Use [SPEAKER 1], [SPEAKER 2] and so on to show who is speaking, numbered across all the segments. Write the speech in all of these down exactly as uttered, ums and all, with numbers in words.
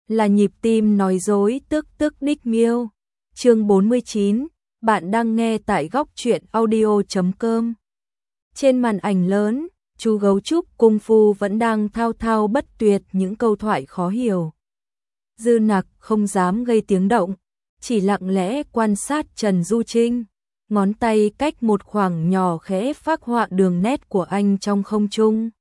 [SPEAKER 1] là nhịp tim nói dối tức tức đích miêu. Chương bốn mươi chín, bạn đang nghe tại góc truyện audio chấm com. Trên màn ảnh lớn, chú gấu trúc cung phu vẫn đang thao thao bất tuyệt những câu thoại khó hiểu. Dư Nặc không dám gây tiếng động, chỉ lặng lẽ quan sát Trần Du Trinh, ngón tay cách một khoảng nhỏ khẽ phác họa đường nét của anh trong không trung.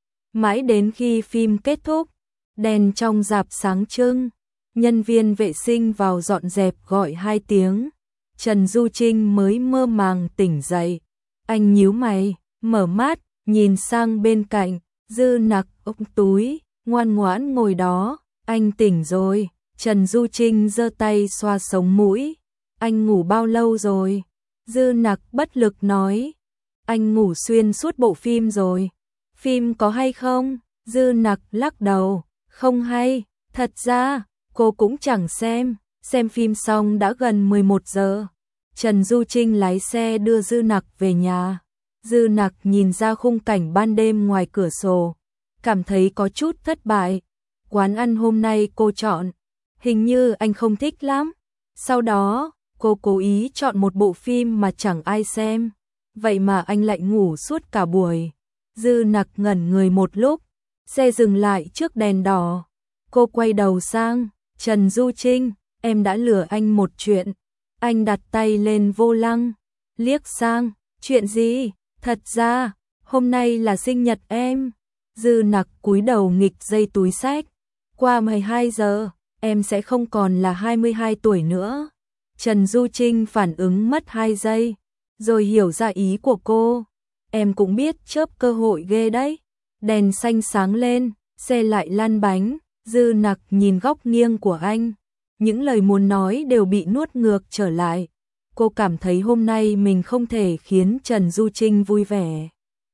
[SPEAKER 1] Mãi đến khi phim kết thúc, đèn trong rạp sáng trưng, nhân viên vệ sinh vào dọn dẹp gọi hai tiếng, Trần Du Trinh mới mơ màng tỉnh dậy. Anh nhíu mày, mở mắt, nhìn sang bên cạnh, Dư Nặc ôm túi, ngoan ngoãn ngồi đó. Anh tỉnh rồi. Trần Du Trinh giơ tay xoa sống mũi. Anh ngủ bao lâu rồi? Dư Nặc bất lực nói. Anh ngủ xuyên suốt bộ phim rồi. Phim có hay không? Dư Nặc lắc đầu. Không hay. Thật ra, cô cũng chẳng xem. Xem phim xong đã gần mười một giờ. Trần Du Trinh lái xe đưa Dư Nặc về nhà. Dư Nặc nhìn ra khung cảnh ban đêm ngoài cửa sổ, cảm thấy có chút thất bại. Quán ăn hôm nay cô chọn, hình như anh không thích lắm. Sau đó, cô cố ý chọn một bộ phim mà chẳng ai xem. Vậy mà anh lại ngủ suốt cả buổi. Dư Nặc ngẩn người một lúc, xe dừng lại trước đèn đỏ. Cô quay đầu sang, Trần Du Trinh, em đã lừa anh một chuyện. Anh đặt tay lên vô lăng, liếc sang, chuyện gì? Thật ra, hôm nay là sinh nhật em. Dư Nặc cúi đầu nghịch dây túi xách. Qua mười hai giờ, em sẽ không còn là hai mươi hai tuổi nữa. Trần Du Trinh phản ứng mất hai giây, rồi hiểu ra ý của cô. Em cũng biết chớp cơ hội ghê đấy. Đèn xanh sáng lên, xe lại lăn bánh. Dư Nặc nhìn góc nghiêng của anh. Những lời muốn nói đều bị nuốt ngược trở lại. Cô cảm thấy hôm nay mình không thể khiến Trần Du Trinh vui vẻ,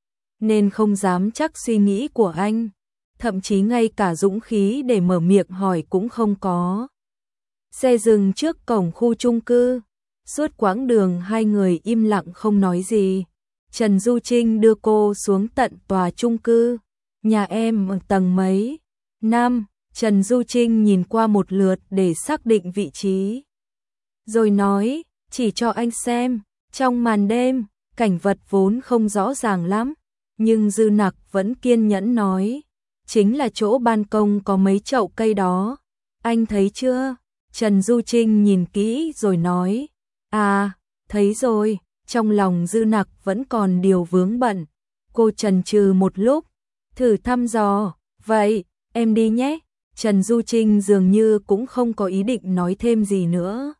[SPEAKER 1] nên không dám chắc suy nghĩ của anh. Thậm chí ngay cả dũng khí để mở miệng hỏi cũng không có. Xe dừng trước cổng khu chung cư. Suốt quãng đường hai người im lặng không nói gì. Trần Du Trinh đưa cô xuống tận tòa chung cư. Nhà em ở tầng mấy? Năm. Trần Du Trinh nhìn qua một lượt để xác định vị trí, rồi nói, chỉ cho anh xem. Trong màn đêm, cảnh vật vốn không rõ ràng lắm, nhưng Dư Nặc vẫn kiên nhẫn nói, chính là chỗ ban công có mấy chậu cây đó. Anh thấy chưa? Trần Du Trinh nhìn kỹ rồi nói, à, thấy rồi. Trong lòng Dư Nặc vẫn còn điều vướng bận. Cô chần chừ một lúc, thử thăm dò, vậy, em đi nhé. Trần Du Trinh dường như cũng không có ý định nói thêm gì nữa.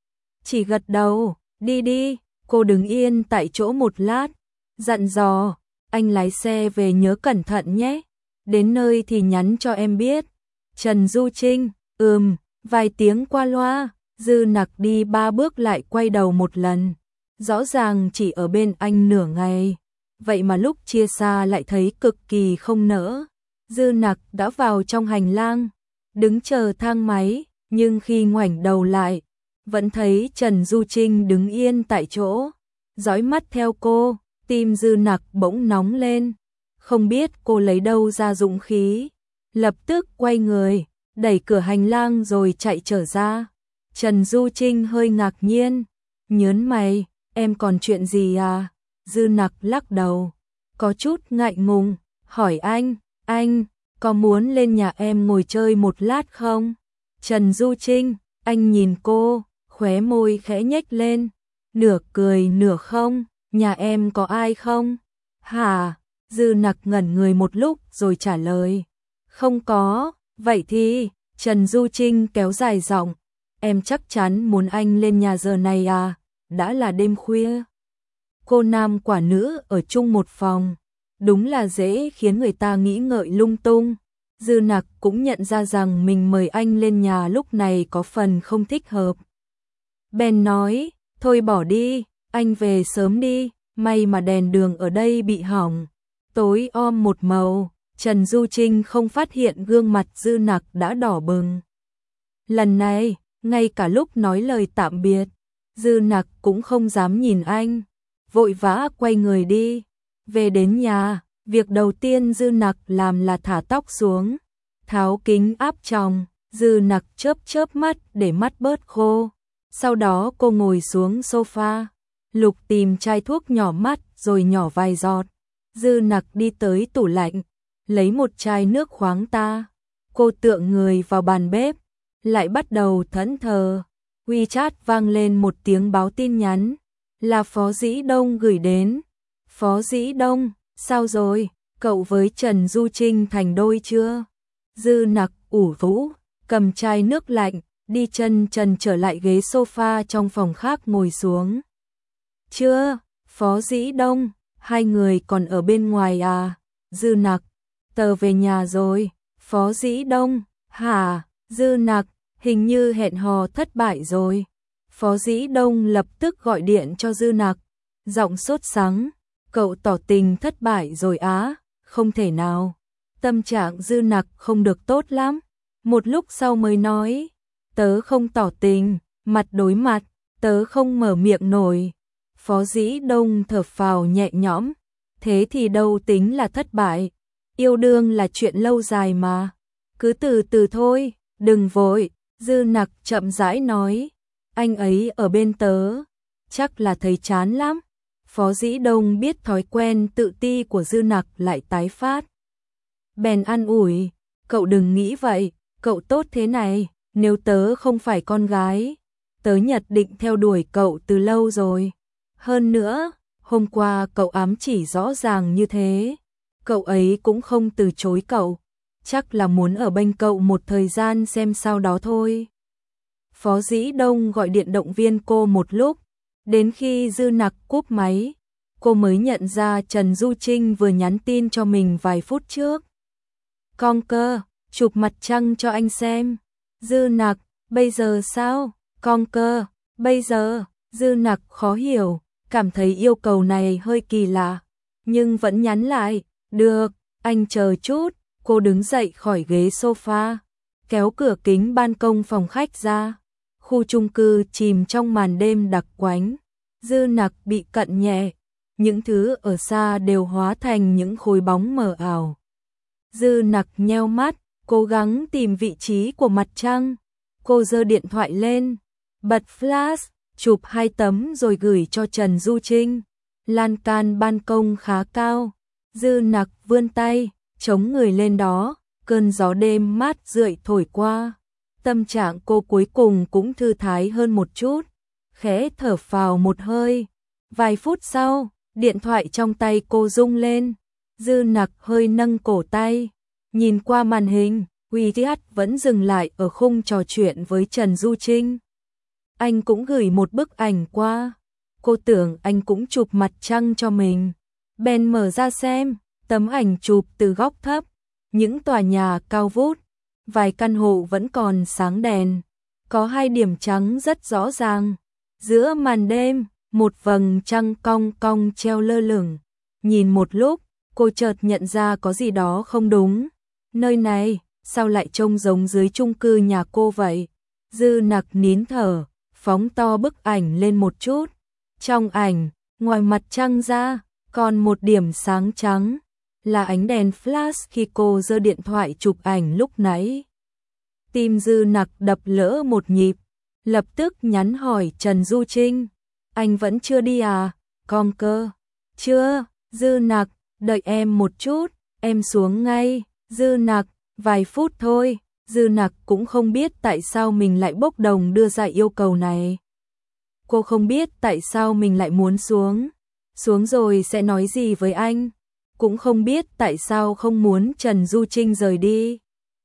[SPEAKER 1] Chỉ gật đầu, đi đi. Cô đứng yên tại chỗ một lát, dặn dò, anh lái xe về nhớ cẩn thận nhé. Đến nơi thì nhắn cho em biết. Trần Du Trinh, ừm, vài tiếng qua loa. Dư Nặc đi ba bước lại quay đầu một lần. Rõ ràng chỉ ở bên anh nửa ngày, vậy mà lúc chia xa lại thấy cực kỳ không nỡ. Dư Nặc đã vào trong hành lang, đứng chờ thang máy, nhưng khi ngoảnh đầu lại, vẫn thấy Trần Du Trinh đứng yên tại chỗ, dõi mắt theo cô. Tim Dư Nặc bỗng nóng lên, không biết cô lấy đâu ra dũng khí, lập tức quay người, đẩy cửa hành lang rồi chạy trở ra. Trần Du Trinh hơi ngạc nhiên, nhớn mày, em còn chuyện gì à? Dư Nặc lắc đầu, có chút ngại ngùng, hỏi anh, anh có muốn lên nhà em ngồi chơi một lát không? Trần Du Trinh, anh nhìn cô, khóe môi khẽ nhếch lên, nửa cười nửa không, nhà em có ai không? Hả? Dư Nặc ngẩn người một lúc rồi trả lời, không có. Vậy thì, Trần Du Trinh kéo dài giọng, em chắc chắn muốn anh lên nhà giờ này à? Đã là đêm khuya. Cô nam quả nữ ở chung một phòng, đúng là dễ khiến người ta nghĩ ngợi lung tung. Dư Nặc cũng nhận ra rằng mình mời anh lên nhà lúc này có phần không thích hợp. Bèn nói, thôi bỏ đi, anh về sớm đi. May mà đèn đường ở đây bị hỏng, tối om một màu. Trần Du Trinh không phát hiện gương mặt Dư Nặc đã đỏ bừng. Lần này, ngay cả lúc nói lời tạm biệt, Dư Nặc cũng không dám nhìn anh, vội vã quay người đi. Về đến nhà, việc đầu tiên Dư Nặc làm là thả tóc xuống, tháo kính áp tròng, Dư Nặc chớp chớp mắt để mắt bớt khô. Sau đó cô ngồi xuống sofa, lục tìm chai thuốc nhỏ mắt rồi nhỏ vài giọt. Dư Nặc đi tới tủ lạnh, lấy một chai nước khoáng ta. Cô tựa người vào bàn bếp, lại bắt đầu thẫn thờ. WeChat vang lên một tiếng báo tin nhắn, là Phó Dĩ Đông gửi đến. Phó Dĩ Đông, sao rồi, cậu với Trần Du Trinh thành đôi chưa? Dư Nặc ủ rũ, cầm chai nước lạnh, đi chân trần trở lại ghế sofa trong phòng khác ngồi xuống. Chưa, Phó Dĩ Đông, hai người còn ở bên ngoài à? Dư Nặc, tớ về nhà rồi. Phó Dĩ Đông, hả? Dư Nặc, hình như hẹn hò thất bại rồi. Phó Dĩ Đông lập tức gọi điện cho Dư Nặc, giọng sốt sắng, cậu tỏ tình thất bại rồi á? Không thể nào. Tâm trạng Dư Nặc không được tốt lắm. Một lúc sau mới nói, tớ không tỏ tình, mặt đối mặt, tớ không mở miệng nổi. Phó Dĩ Đông thở phào nhẹ nhõm, thế thì đâu tính là thất bại, yêu đương là chuyện lâu dài mà, cứ từ từ thôi, đừng vội. Dư Nặc chậm rãi nói, anh ấy ở bên tớ, chắc là thấy chán lắm. Phó Dĩ Đông biết thói quen tự ti của Dư Nặc lại tái phát, bèn an ủi, cậu đừng nghĩ vậy, cậu tốt thế này, nếu tớ không phải con gái, tớ nhất định theo đuổi cậu từ lâu rồi. Hơn nữa, hôm qua cậu ám chỉ rõ ràng như thế, cậu ấy cũng không từ chối cậu, chắc là muốn ở bên cậu một thời gian xem sao đó thôi. Phó Dĩ Đông gọi điện động viên cô một lúc, đến khi Dư Nặc cúp máy, cô mới nhận ra Trần Du Trinh vừa nhắn tin cho mình vài phút trước. Con cơ, chụp mặt trăng cho anh xem. Dư Nặc, bây giờ sao? Con cơ, bây giờ. Dư Nặc khó hiểu, cảm thấy yêu cầu này hơi kỳ lạ, nhưng vẫn nhắn lại, được, anh chờ chút. Cô đứng dậy khỏi ghế sofa, kéo cửa kính ban công phòng khách ra. Khu chung cư chìm trong màn đêm đặc quánh. Dư Nặc bị cận nhẹ, những thứ ở xa đều hóa thành những khối bóng mờ ảo. Dư Nặc nheo mắt, cố gắng tìm vị trí của mặt trăng. Cô giơ điện thoại lên, bật flash, chụp hai tấm rồi gửi cho Trần Du Trinh. Lan can ban công khá cao, Dư Nặc vươn tay, chống người lên đó, cơn gió đêm mát rượi thổi qua. Tâm trạng cô cuối cùng cũng thư thái hơn một chút, khẽ thở phào một hơi. Vài phút sau, điện thoại trong tay cô rung lên. Dư Nặc hơi nâng cổ tay, nhìn qua màn hình, WeChat vẫn dừng lại ở khung trò chuyện với Trần Du Trinh. Anh cũng gửi một bức ảnh qua, cô tưởng anh cũng chụp mặt trăng cho mình. Bèn mở ra xem, tấm ảnh chụp từ góc thấp, những tòa nhà cao vút, vài căn hộ vẫn còn sáng đèn, có hai điểm trắng rất rõ ràng. Giữa màn đêm, một vầng trăng cong cong treo lơ lửng. Nhìn một lúc, cô chợt nhận ra có gì đó không đúng. Nơi này, sao lại trông giống dưới chung cư nhà cô vậy? Dư Nặc nín thở, phóng to bức ảnh lên một chút. Trong ảnh, ngoài mặt trăng ra, còn một điểm sáng trắng, là ánh đèn flash khi cô giơ điện thoại chụp ảnh lúc nãy. Tim Dư Nặc đập lỡ một nhịp, lập tức nhắn hỏi Trần Du Trinh, anh vẫn chưa đi à? Con cơ, chưa. Dư Nặc, đợi em một chút, em xuống ngay. Dư Nặc, vài phút thôi. Dư Nặc cũng không biết tại sao mình lại bốc đồng đưa ra yêu cầu này. Cô không biết tại sao mình lại muốn xuống. Xuống rồi sẽ nói gì với anh. Cũng không biết tại sao không muốn Trần Du Trinh rời đi.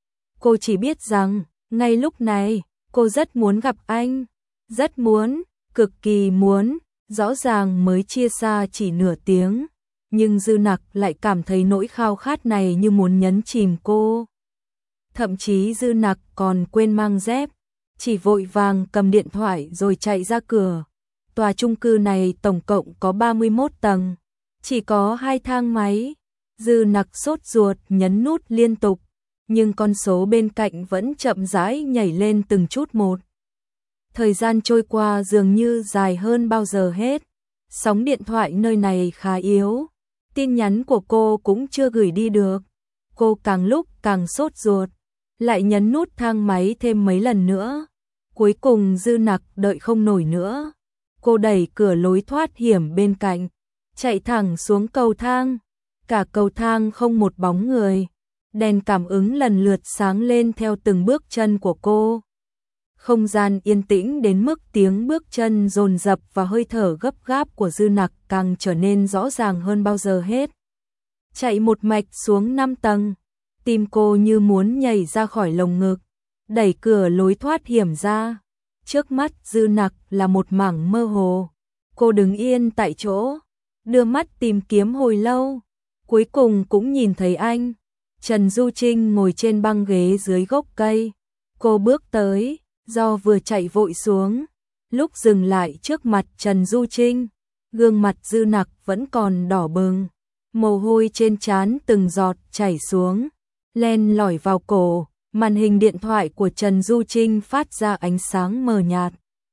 [SPEAKER 1] Cô chỉ biết rằng, ngay lúc này, cô rất muốn gặp anh. Rất muốn, cực kỳ muốn, rõ ràng mới chia xa chỉ nửa tiếng. Nhưng Dư Nặc lại cảm thấy nỗi khao khát này như muốn nhấn chìm cô. Thậm chí Dư Nặc còn quên mang dép, chỉ vội vàng cầm điện thoại rồi chạy ra cửa. Tòa chung cư này tổng cộng có ba mươi mốt tầng, chỉ có hai thang máy. Dư Nặc sốt ruột nhấn nút liên tục, nhưng con số bên cạnh vẫn chậm rãi nhảy lên từng chút một. Thời gian trôi qua dường như dài hơn bao giờ hết. Sóng điện thoại nơi này khá yếu, tin nhắn của cô cũng chưa gửi đi được. Cô càng lúc càng sốt ruột, lại nhấn nút thang máy thêm mấy lần nữa. Cuối cùng Dư Nặc đợi không nổi nữa. Cô đẩy cửa lối thoát hiểm bên cạnh, chạy thẳng xuống cầu thang. Cả cầu thang không một bóng người. Đèn cảm ứng lần lượt sáng lên theo từng bước chân của cô. Không gian yên tĩnh đến mức tiếng bước chân dồn dập và hơi thở gấp gáp của Dư Nặc càng trở nên rõ ràng hơn bao giờ hết. Chạy một mạch xuống năm tầng, tim cô như muốn nhảy ra khỏi lồng ngực, đẩy cửa lối thoát hiểm ra. Trước mắt Dư Nặc là một mảng mơ hồ. Cô đứng yên tại chỗ, đưa mắt tìm kiếm hồi lâu, cuối cùng cũng nhìn thấy anh. Trần Du Trinh ngồi trên băng ghế dưới gốc cây. Cô bước tới, do vừa chạy vội xuống, lúc dừng lại trước mặt Trần Du Trinh, gương mặt Dư Nặc vẫn còn đỏ bừng, mồ hôi trên trán từng giọt chảy xuống, len lỏi vào cổ. Màn hình điện thoại của Trần Du Trinh phát ra ánh sáng mờ nhạt.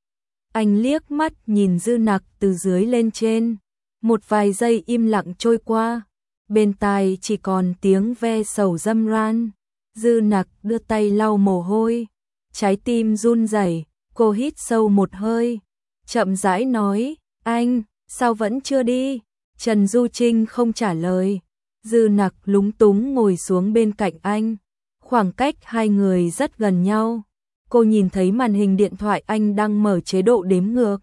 [SPEAKER 1] Anh liếc mắt nhìn Dư Nặc từ dưới lên trên, một vài giây im lặng trôi qua, bên tai chỉ còn tiếng ve sầu râm ran. Dư Nặc đưa tay lau mồ hôi, trái tim run rẩy. Cô hít sâu một hơi, chậm rãi nói, anh, sao vẫn chưa đi? Trần Du Trinh không trả lời. Dư Nặc lúng túng ngồi xuống bên cạnh anh, khoảng cách hai người rất gần nhau. Cô nhìn thấy màn hình điện thoại anh đang mở chế độ đếm ngược.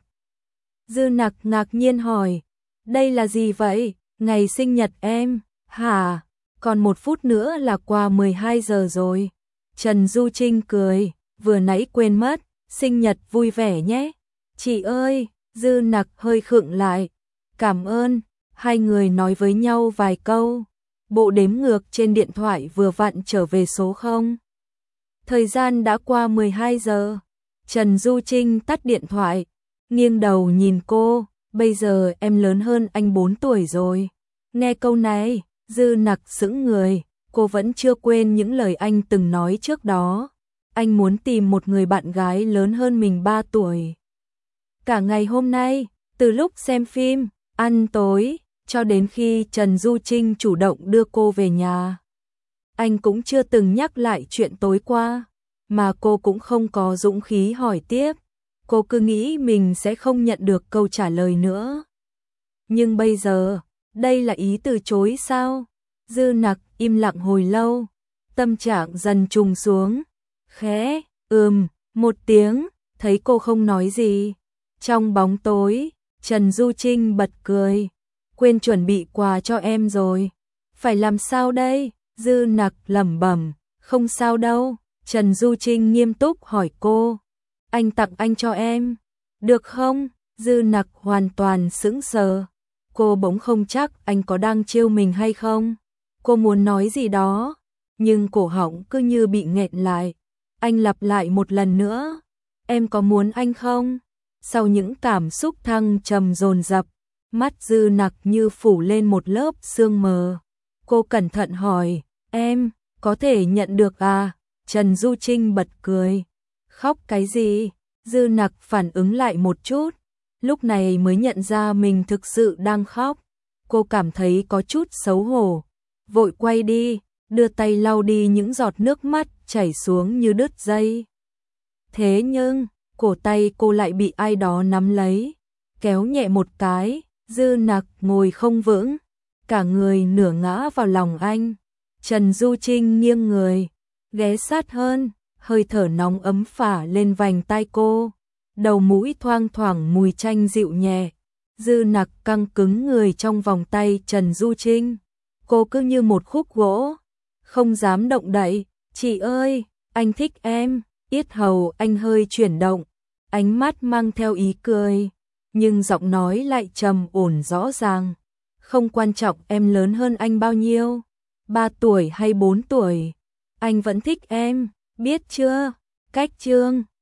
[SPEAKER 1] Dư Nặc ngạc nhiên hỏi, đây là gì vậy? Ngày sinh nhật em, hả? Còn một phút nữa là qua mười hai giờ rồi. Trần Du Trinh cười, vừa nãy quên mất, sinh nhật vui vẻ nhé. Chị ơi, Dư Nặc hơi khựng lại. Cảm ơn, hai người nói với nhau vài câu. Bộ đếm ngược trên điện thoại vừa vặn trở về số không. Thời gian đã qua mười hai giờ. Trần Du Trinh tắt điện thoại, nghiêng đầu nhìn cô, bây giờ em lớn hơn anh bốn tuổi rồi. Nghe câu này, Dư Nặc sững người, cô vẫn chưa quên những lời anh từng nói trước đó. Anh muốn tìm một người bạn gái lớn hơn mình ba tuổi. Cả ngày hôm nay, từ lúc xem phim, ăn tối, cho đến khi Trần Du Trinh chủ động đưa cô về nhà, anh cũng chưa từng nhắc lại chuyện tối qua, mà cô cũng không có dũng khí hỏi tiếp. Cô cứ nghĩ mình sẽ không nhận được câu trả lời nữa. Nhưng bây giờ, đây là ý từ chối sao? Dư Nặc im lặng hồi lâu, tâm trạng dần trùng xuống. Khẽ, ừm, một tiếng, thấy cô không nói gì. Trong bóng tối, Trần Du Trinh bật cười. Quên chuẩn bị quà cho em rồi. Phải làm sao đây? Dư Nặc lẩm bẩm, không sao đâu. Trần Du Trinh nghiêm túc hỏi cô, anh tặng anh cho em, được không? Dư Nặc hoàn toàn sững sờ. Cô bỗng không chắc anh có đang trêu mình hay không. Cô muốn nói gì đó, nhưng cổ họng cứ như bị nghẹn lại. Anh lặp lại một lần nữa, em có muốn anh không? Sau những cảm xúc thăng trầm dồn dập, mắt Dư Nặc như phủ lên một lớp sương mờ. Cô cẩn thận hỏi, em, có thể nhận được à? Trần Du Trinh bật cười. Khóc cái gì? Dư Nặc phản ứng lại một chút, lúc này mới nhận ra mình thực sự đang khóc. Cô cảm thấy có chút xấu hổ, vội quay đi, đưa tay lau đi những giọt nước mắt chảy xuống như đứt dây. Thế nhưng, cổ tay cô lại bị ai đó nắm lấy, kéo nhẹ một cái. Dư Nặc ngồi không vững, cả người nửa ngã vào lòng anh. Trần Du Trinh nghiêng người, ghé sát hơn, hơi thở nóng ấm phả lên vành tai cô, đầu mũi thoang thoảng mùi chanh dịu nhẹ. Dư Nặc căng cứng người trong vòng tay Trần Du Trinh, cô cứ như một khúc gỗ, không dám động đậy. Chị ơi, anh thích em. Yết hầu anh hơi chuyển động, ánh mắt mang theo ý cười, nhưng giọng nói lại trầm ổn rõ ràng. Không quan trọng em lớn hơn anh bao nhiêu, ba tuổi hay bốn tuổi, anh vẫn thích em, biết chưa? Cách chương